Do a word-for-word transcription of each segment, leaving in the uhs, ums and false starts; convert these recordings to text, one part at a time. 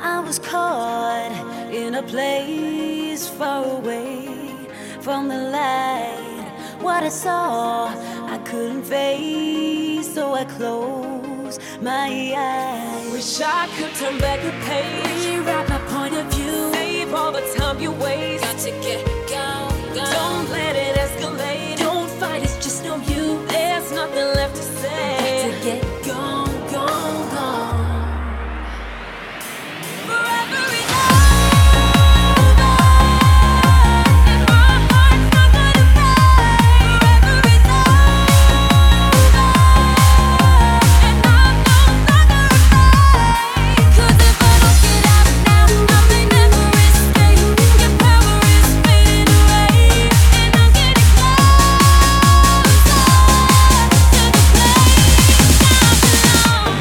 I was caught in a place far away from the light. What I saw, I couldn't face, so I closed my eyes. Wish I could turn back the page, rewrite my point of view, save all the time you waste. got to get gone, gone. Don't let it escalate. Don't fight, it's just no use. There's nothing left to say. Got to get gone, gone, gone. Forever is over, and my heart's not gonna break. Forever is over, and I'm no longer afraid. 'Cause if I don't get out now, I may never escape. Your power is fading away, and I'm getting closer to the place I belong.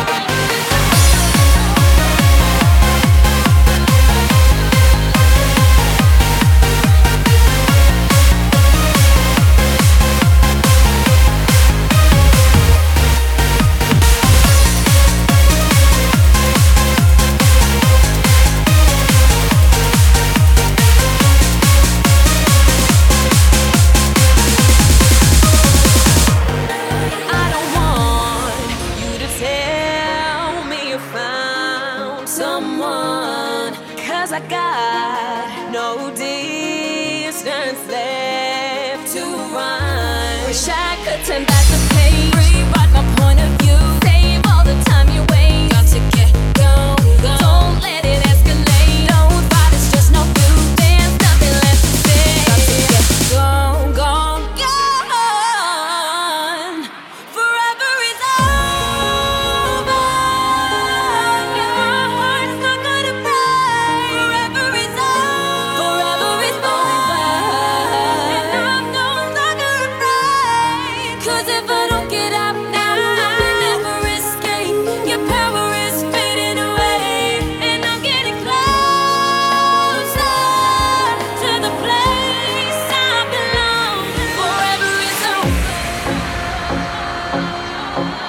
I don't want you to tell me you found someone, 'cause I got no distance left to run. Wish I could turn back the page, rewrite my point of view, save all the time you waste. Got to get gone, gone. Don't let it escalate. Don't fight, it's just no use. There's nothing left to say. Got to get gone, gone, gone. Forever is over, and my heart's not gonna break. Forever is over, forever is over, and I'm no longer afraid. 'Cause if I don't get out now, I'll never escape. Your power is fading away, and I'm getting closer to the place I belong. Forever is over.